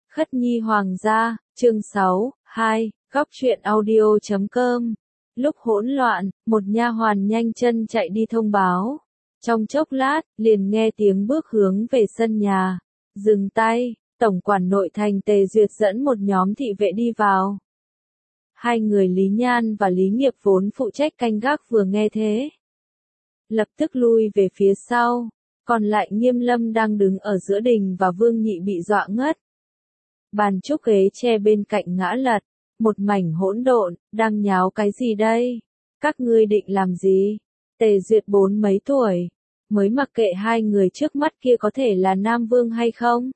Khất Nhi Hoàng gia, chương 6, 2, góc truyện audio.com. Lúc hỗn loạn, một nha hoàn nhanh chân chạy đi thông báo. Trong chốc lát, liền nghe tiếng bước hướng về sân nhà. Dừng tay, tổng quản nội thành Tề Duyệt dẫn một nhóm thị vệ đi vào. Hai người Lý Nhan và Lý Nghiệp vốn phụ trách canh gác vừa nghe thế, lập tức lui về phía sau, còn lại Nghiêm Lâm đang đứng ở giữa đình và Vương Nhị bị dọa ngất. Bàn trúc ghế tre bên cạnh ngã lật, một mảnh hỗn độn, đang nháo cái gì đây? Các ngươi định làm gì? Tề Duyệt 40 mấy tuổi, mới mặc kệ hai người trước mắt kia có thể là Nam Vương hay không?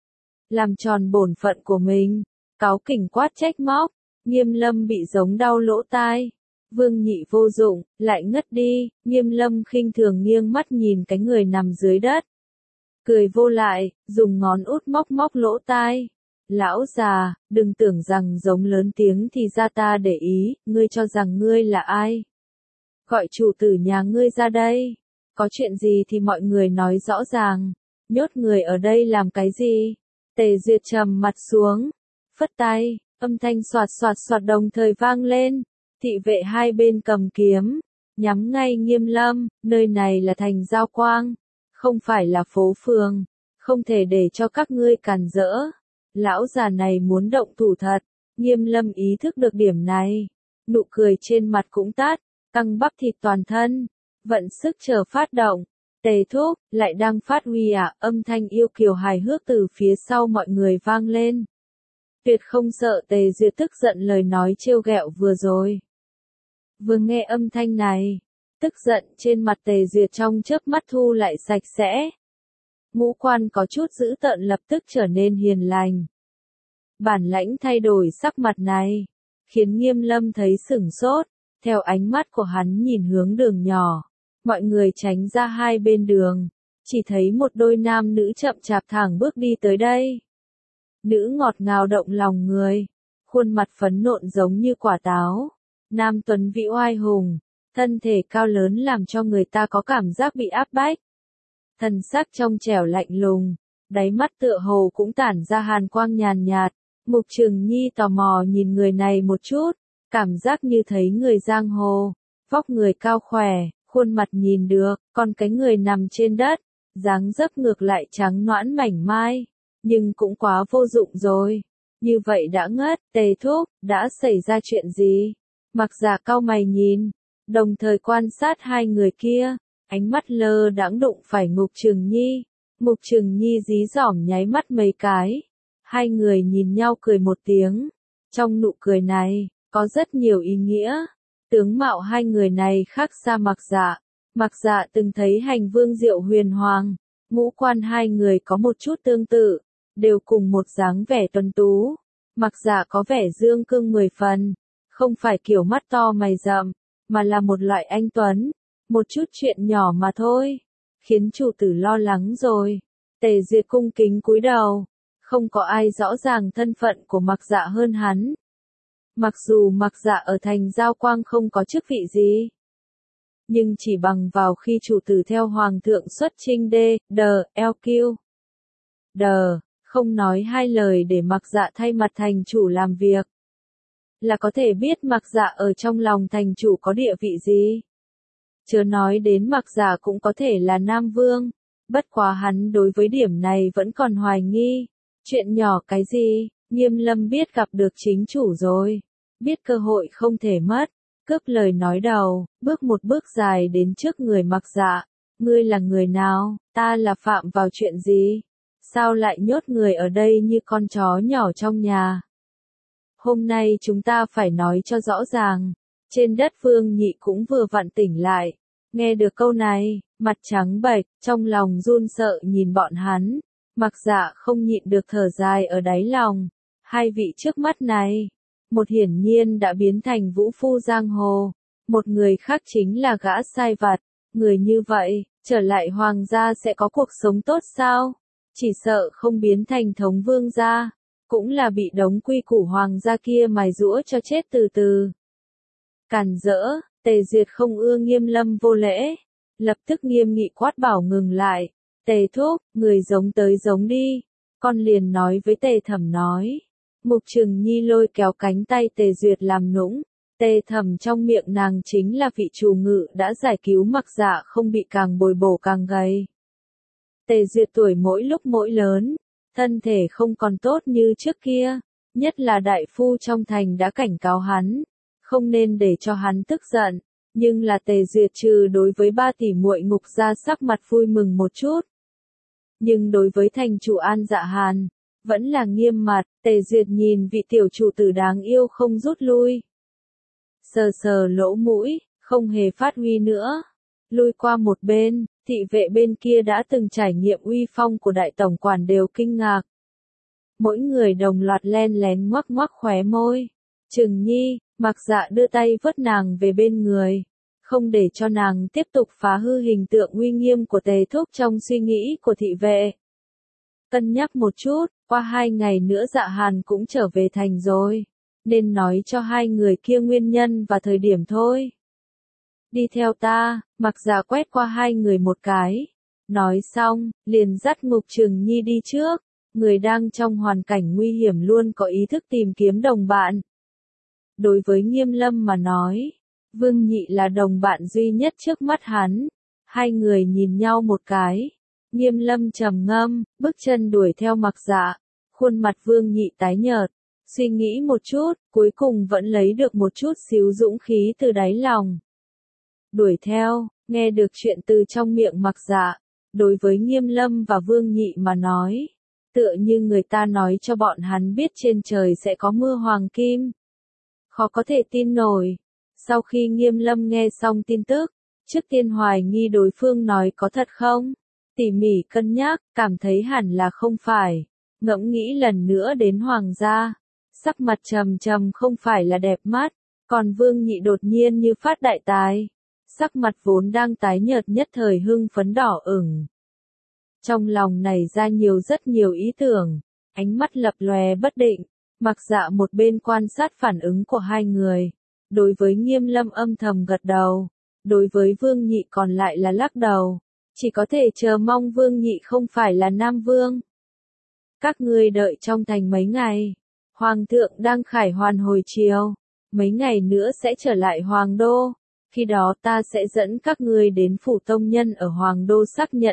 Làm tròn bổn phận của mình, cáu kỉnh quát trách móc, Nghiêm Lâm bị giống đau lỗ tai. Vương Nhị vô dụng, lại ngất đi, Nghiêm Lâm khinh thường nghiêng mắt nhìn cái người nằm dưới đất. Cười vô lại, dùng ngón út móc móc lỗ tai. Lão già, đừng tưởng rằng giống lớn tiếng thì ra ta để ý, ngươi cho rằng ngươi là ai? Gọi chủ tử nhà ngươi ra đây. Có chuyện gì thì mọi người nói rõ ràng. Nhốt người ở đây làm cái gì? Tề Duyệt trầm mặt xuống, phất tay, âm thanh xoạt xoạt xoạt đồng thời vang lên. Thị vệ hai bên cầm kiếm, nhắm ngay Nghiêm Lâm, nơi này là thành Giao Quang, không phải là phố phường, không thể để cho các ngươi cản rỡ. Lão già này muốn động thủ thật, Nghiêm Lâm ý thức được điểm này, nụ cười trên mặt cũng tắt, căng bắp thịt toàn thân, vận sức chờ phát động. Tề thúc, lại đang phát huy à? Âm thanh yêu kiều hài hước từ phía sau mọi người vang lên. Tuyệt không sợ Tề Duyệt tức giận lời nói trêu ghẹo vừa rồi. Vừa nghe âm thanh này, tức giận trên mặt Tề Duyệt trong chớp mắt thu lại sạch sẽ. Ngũ quan có chút dữ tợn lập tức trở nên hiền lành. Bản lãnh thay đổi sắc mặt này, khiến Nghiêm Lâm thấy sửng sốt, theo ánh mắt của hắn nhìn hướng đường nhỏ. Mọi người tránh ra hai bên đường, chỉ thấy một đôi nam nữ chậm chạp thẳng bước đi tới đây. Nữ ngọt ngào động lòng người, khuôn mặt phấn nộn giống như quả táo. Nam tuấn vĩ oai hùng, thân thể cao lớn làm cho người ta có cảm giác bị áp bách. Thần sắc trong trẻo lạnh lùng, đáy mắt tựa hồ cũng tản ra hàn quang nhàn nhạt. Mục Trường Nhi tò mò nhìn người này một chút, cảm giác như thấy người giang hồ, vóc người cao khỏe, khuôn mặt nhìn được, còn cái người nằm trên đất, dáng dấp ngược lại trắng nõn mảnh mai, nhưng cũng quá vô dụng rồi. Như vậy đã ngất, Tề thúc, đã xảy ra chuyện gì? Mặc Dạ cau mày nhìn, đồng thời quan sát hai người kia, ánh mắt lơ đãng đụng phải Mục Trường Nhi. Mục Trường Nhi dí dỏm nháy mắt mấy cái. Hai người nhìn nhau cười một tiếng. Trong nụ cười này, có rất nhiều ý nghĩa. Tướng mạo hai người này khác xa Mặc Dạ. Mặc Dạ từng thấy hành vương Diệu Huyền Hoàng. Ngũ quan hai người có một chút tương tự, đều cùng một dáng vẻ tuấn tú. Mặc Dạ có vẻ dương cương 10 phần. Không phải kiểu mắt to mày rậm, mà là một loại anh tuấn. Một chút chuyện nhỏ mà thôi, khiến chủ tử lo lắng rồi. Tề Duyệt cung kính cúi đầu, không có ai rõ ràng thân phận của Mặc Dạ hơn hắn. Mặc dù Mặc Dạ ở thành Giao Quang không có chức vị gì, nhưng chỉ bằng vào khi chủ tử theo Hoàng thượng xuất chinh LQ, không nói hai lời để Mặc Dạ thay mặt thành chủ làm việc, là có thể biết Mặc Dạ ở trong lòng thành chủ có địa vị gì. Chớ nói đến Mặc Dạ cũng có thể là Nam Vương, bất quá hắn đối với điểm này vẫn còn hoài nghi. Chuyện nhỏ cái gì, Nghiêm Lâm biết gặp được chính chủ rồi, biết cơ hội không thể mất, cướp lời nói đầu, bước một bước dài đến trước người Mặc Dạ. Ngươi là người nào, ta là phạm vào chuyện gì? Sao lại nhốt người ở đây như con chó nhỏ trong nhà? Hôm nay chúng ta phải nói cho rõ ràng. Trên đất Vương Nhị cũng vừa vặn tỉnh lại. Nghe được câu này, mặt trắng bệch, trong lòng run sợ nhìn bọn hắn. Mặc Dạ không nhịn được thở dài ở đáy lòng. Hai vị trước mắt này, một hiển nhiên đã biến thành vũ phu giang hồ, một người khác chính là gã sai vặt. Người như vậy, trở lại hoàng gia sẽ có cuộc sống tốt sao? Chỉ sợ không biến thành thống vương gia, cũng là bị đống quy củ hoàng gia kia mài giũa cho chết từ từ. Càn rỡ, Tề Duyệt không ưa Nghiêm Lâm vô lễ, lập tức nghiêm nghị quát bảo ngừng lại. Tề thúc, người giống tới giống đi, con liền nói với Tề Thẩm nói. Mục Trừng Nhi lôi kéo cánh tay Tề Duyệt làm nũng. Tề Thẩm trong miệng nàng chính là vị chủ ngự đã giải cứu Mặc Dạ không bị càng bồi bổ càng gầy. Tề Duyệt tuổi mỗi lúc mỗi lớn, thân thể không còn tốt như trước kia, nhất là đại phu trong thành đã cảnh cáo hắn, không nên để cho hắn tức giận, nhưng là Tề Duyệt trừ đối với ba tỷ muội Ngục Gia sắc mặt vui mừng một chút. Nhưng đối với thành chủ An Dạ Hàn, vẫn là nghiêm mặt, Tề Duyệt nhìn vị tiểu chủ tử đáng yêu không rút lui. Sờ sờ lỗ mũi, không hề phát huy nữa. Lui qua một bên, thị vệ bên kia đã từng trải nghiệm uy phong của đại tổng quản đều kinh ngạc. Mỗi người đồng loạt len lén ngoắc ngoắc khóe môi. Trừng Nhi, Mặc Dạ đưa tay vớt nàng về bên người, không để cho nàng tiếp tục phá hư hình tượng uy nghiêm của Tề Thúc trong suy nghĩ của thị vệ. Cân nhắc một chút, qua 2 ngày nữa Dạ Hàn cũng trở về thành rồi, nên nói cho hai người kia nguyên nhân và thời điểm thôi. Đi theo ta, Mặc Dạ quét qua hai người một cái. Nói xong, liền dắt Mục Trừng Nhi đi trước. Người đang trong hoàn cảnh nguy hiểm luôn có ý thức tìm kiếm đồng bạn. Đối với Nghiêm Lâm mà nói, Vương Nhị là đồng bạn duy nhất trước mắt hắn. Hai người nhìn nhau một cái. Nghiêm Lâm trầm ngâm, bước chân đuổi theo Mặc Dạ. Khuôn mặt Vương Nhị tái nhợt. Suy nghĩ một chút, cuối cùng vẫn lấy được một chút xíu dũng khí từ đáy lòng. Đuổi theo, nghe được chuyện từ trong miệng Mặc Dạ, đối với Nghiêm Lâm và Vương Nhị mà nói, tựa như người ta nói cho bọn hắn biết trên trời sẽ có mưa hoàng kim. Khó có thể tin nổi. Sau khi Nghiêm Lâm nghe xong tin tức, trước tiên hoài nghi đối phương nói có thật không? Tỉ mỉ cân nhắc, cảm thấy hẳn là không phải. Ngẫm nghĩ lần nữa đến hoàng gia. Sắc mặt trầm trầm không phải là đẹp mắt, còn Vương Nhị đột nhiên như phát đại tài. Sắc mặt vốn đang tái nhợt nhất thời hưng phấn đỏ ửng. Trong lòng nảy ra rất nhiều ý tưởng, ánh mắt lập lòe bất định, Mặc Dạ một bên quan sát phản ứng của hai người. Đối với Nghiêm Lâm âm thầm gật đầu, đối với Vương Nhị còn lại là lắc đầu, chỉ có thể chờ mong Vương Nhị không phải là Nam Vương. Các ngươi đợi trong thành mấy ngày, Hoàng thượng đang khải hoàn hồi chiều, mấy ngày nữa sẽ trở lại Hoàng đô. Khi đó ta sẽ dẫn các ngươi đến phủ tông nhân ở Hoàng đô xác nhận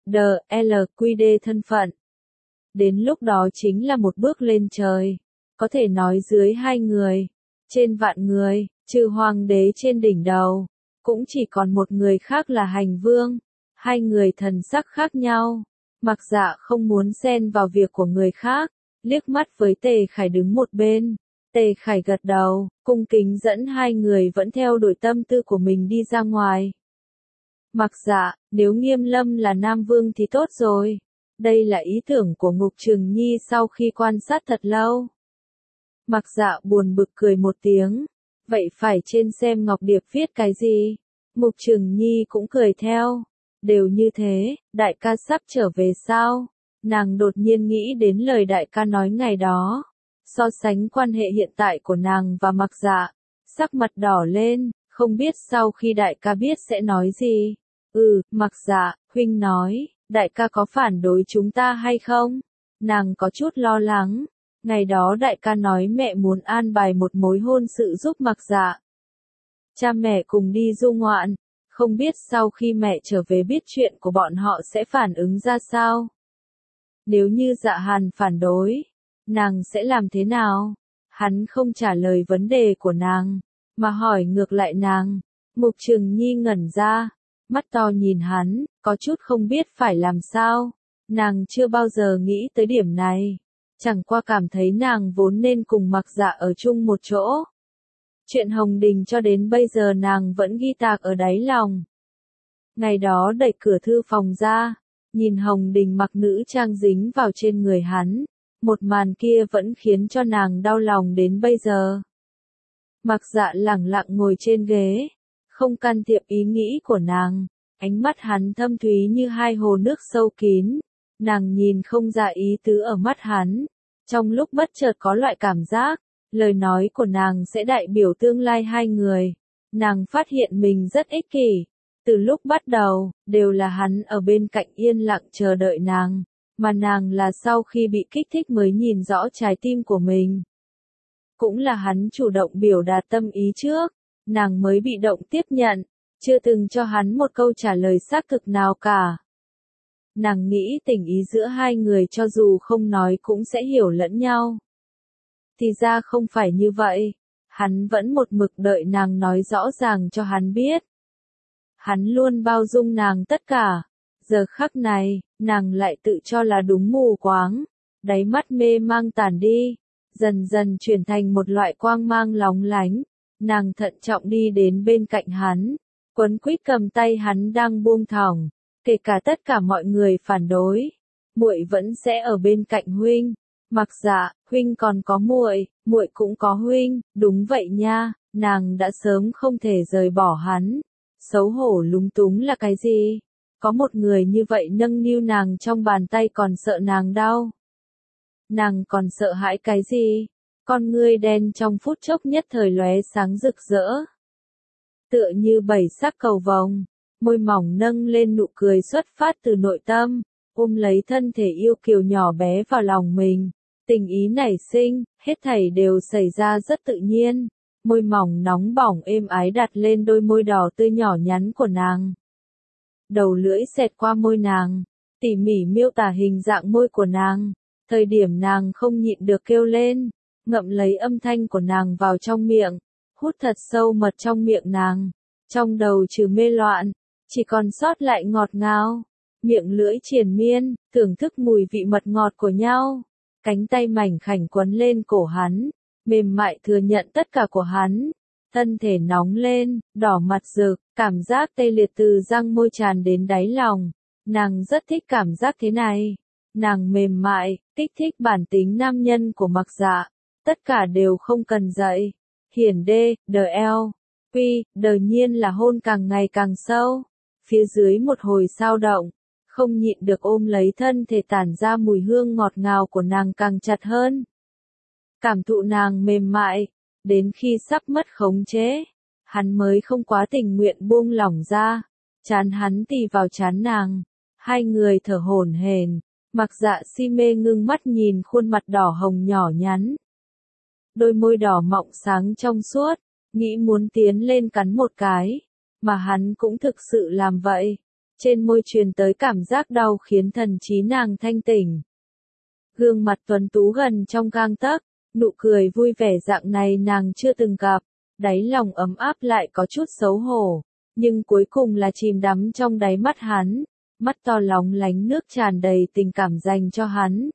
DLQD thân phận. Đến lúc đó chính là một bước lên trời. Có thể nói dưới 2 người, trên vạn người, trừ hoàng đế trên đỉnh đầu, cũng chỉ còn một người khác là Hành Vương. 2 người thần sắc khác nhau. Mặc Dạ không muốn xen vào việc của người khác, liếc mắt với Tề Khải đứng một bên. Tề Khải gật đầu, cung kính dẫn 2 người vẫn theo đuổi tâm tư của mình đi ra ngoài. Mặc Dạ, nếu Nghiêm Lâm là Nam Vương thì tốt rồi. Đây là ý tưởng của Mục Trừng Nhi sau khi quan sát thật lâu. Mặc Dạ buồn bực cười một tiếng. Vậy phải trên xem Ngọc Điệp viết cái gì? Mục Trừng Nhi cũng cười theo. Đều như thế, đại ca sắp trở về sao? Nàng đột nhiên nghĩ đến lời đại ca nói ngày đó. So sánh quan hệ hiện tại của nàng và Mặc Dạ, sắc mặt đỏ lên, không biết sau khi đại ca biết sẽ nói gì. Mặc Dạ, huynh nói, đại ca có phản đối chúng ta hay không? Nàng có chút lo lắng. Ngày đó đại ca nói mẹ muốn an bài một mối hôn sự giúp Mặc Dạ. Cha mẹ cùng đi du ngoạn, không biết sau khi mẹ trở về biết chuyện của bọn họ sẽ phản ứng ra sao. Nếu như Dạ Hàn phản đối, nàng sẽ làm thế nào? Hắn không trả lời vấn đề của nàng, mà hỏi ngược lại nàng. Mục Trừng Nhi ngẩn ra, mắt to nhìn hắn, có chút không biết phải làm sao. Nàng chưa bao giờ nghĩ tới điểm này. Chẳng qua cảm thấy nàng vốn nên cùng Mặc Dạ ở chung một chỗ. Chuyện Hồng Đình cho đến bây giờ nàng vẫn ghi tạc ở đáy lòng. Ngày đó đẩy cửa thư phòng ra, nhìn Hồng Đình mặc nữ trang dính vào trên người hắn. Một màn kia vẫn khiến cho nàng đau lòng đến bây giờ. Mặc Dạ lẳng lặng ngồi trên ghế, không can thiệp ý nghĩ của nàng. Ánh mắt hắn thâm thúy như 2 hồ nước sâu kín. Nàng nhìn không ra ý tứ ở mắt hắn. Trong lúc bất chợt có loại cảm giác, lời nói của nàng sẽ đại biểu tương lai 2 người. Nàng phát hiện mình rất ích kỷ. Từ lúc bắt đầu, đều là hắn ở bên cạnh yên lặng chờ đợi nàng. mà nàng là sau khi bị kích thích mới nhìn rõ trái tim của mình. Cũng là hắn chủ động biểu đạt tâm ý trước, nàng mới bị động tiếp nhận, chưa từng cho hắn một câu trả lời xác thực nào cả. Nàng nghĩ tình ý giữa hai người cho dù không nói cũng sẽ hiểu lẫn nhau. Thì ra không phải như vậy, hắn vẫn một mực đợi nàng nói rõ ràng cho hắn biết. Hắn luôn bao dung nàng tất cả, giờ khắc này, nàng lại tự cho là đúng mù quáng, đáy mắt mê mang tàn đi, dần dần chuyển thành một loại quang mang lóng lánh. Nàng thận trọng đi đến bên cạnh hắn, quấn quýt cầm tay hắn đang buông thõng, kể cả tất cả mọi người phản đối, muội vẫn sẽ ở bên cạnh huynh. Mặc Dạ, huynh còn có muội, muội cũng có huynh, đúng vậy nha, nàng đã sớm không thể rời bỏ hắn. Xấu hổ lúng túng là cái gì? Có một người như vậy nâng niu nàng trong bàn tay còn sợ nàng đau. Nàng còn sợ hãi cái gì? Con ngươi đen trong phút chốc nhất thời lóe sáng rực rỡ. Tựa như bảy sắc cầu vồng, môi mỏng nâng lên nụ cười xuất phát từ nội tâm, ôm lấy thân thể yêu kiều nhỏ bé vào lòng mình. Tình ý nảy sinh, hết thảy đều xảy ra rất tự nhiên. Môi mỏng nóng bỏng êm ái đặt lên đôi môi đỏ tươi nhỏ nhắn của nàng. Đầu lưỡi xẹt qua môi nàng, tỉ mỉ miêu tả hình dạng môi của nàng. Thời điểm nàng không nhịn được kêu lên, ngậm lấy âm thanh của nàng vào trong miệng, hút thật sâu mật trong miệng nàng. Trong đầu trừ mê loạn, chỉ còn sót lại ngọt ngào. Miệng lưỡi triền miên, thưởng thức mùi vị mật ngọt của nhau. Cánh tay mảnh khảnh quấn lên cổ hắn, mềm mại thừa nhận tất cả của hắn. Thân thể nóng lên, đỏ mặt rực, cảm giác tê liệt từ răng môi tràn đến đáy lòng. Nàng rất thích cảm giác thế này. Nàng mềm mại, kích thích bản tính nam nhân của Mặc Dạ. Tất cả đều không cần dạy. Hiển đê, đờ eo, quy, đờ nhiên là hôn càng ngày càng sâu. Phía dưới một hồi sao động, không nhịn được ôm lấy thân thể tản ra mùi hương ngọt ngào của nàng càng chặt hơn. Cảm thụ nàng mềm mại, đến khi sắp mất khống chế, hắn mới không quá tình nguyện buông lỏng ra. Trán hắn tì vào trán nàng, hai người thở hổn hển. Mặc Dạ si mê ngưng mắt nhìn khuôn mặt đỏ hồng nhỏ nhắn. Đôi môi đỏ mọng sáng trong suốt, nghĩ muốn tiến lên cắn một cái, mà hắn cũng thực sự làm vậy. Trên môi truyền tới cảm giác đau khiến thần trí nàng thanh tỉnh. Gương mặt tuấn tú gần trong gang tấc, nụ cười vui vẻ dạng này nàng chưa từng gặp, đáy lòng ấm áp lại có chút xấu hổ, nhưng cuối cùng là chìm đắm trong đáy mắt hắn, mắt to lóng lánh nước tràn đầy tình cảm dành cho hắn.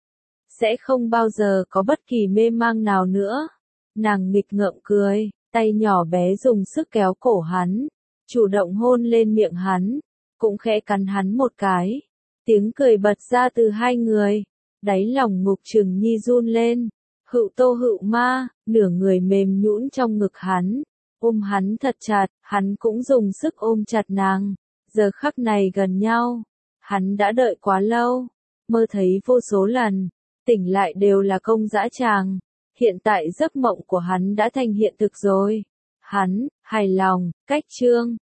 Sẽ không bao giờ có bất kỳ mê mang nào nữa. Nàng nghịch ngợm cười, tay nhỏ bé dùng sức kéo cổ hắn, chủ động hôn lên miệng hắn, cũng khẽ cắn hắn một cái. Tiếng cười bật ra từ hai người, đáy lòng Ngục Trừng Nhi run lên. Hựu Tô Hựu Ma, nửa người mềm nhũn trong ngực hắn, ôm hắn thật chặt, hắn cũng dùng sức ôm chặt nàng. Giờ khắc này gần nhau, hắn đã đợi quá lâu, mơ thấy vô số lần, tỉnh lại đều là công dã tràng. Hiện tại giấc mộng của hắn đã thành hiện thực rồi. Hắn, hài lòng, cách chương.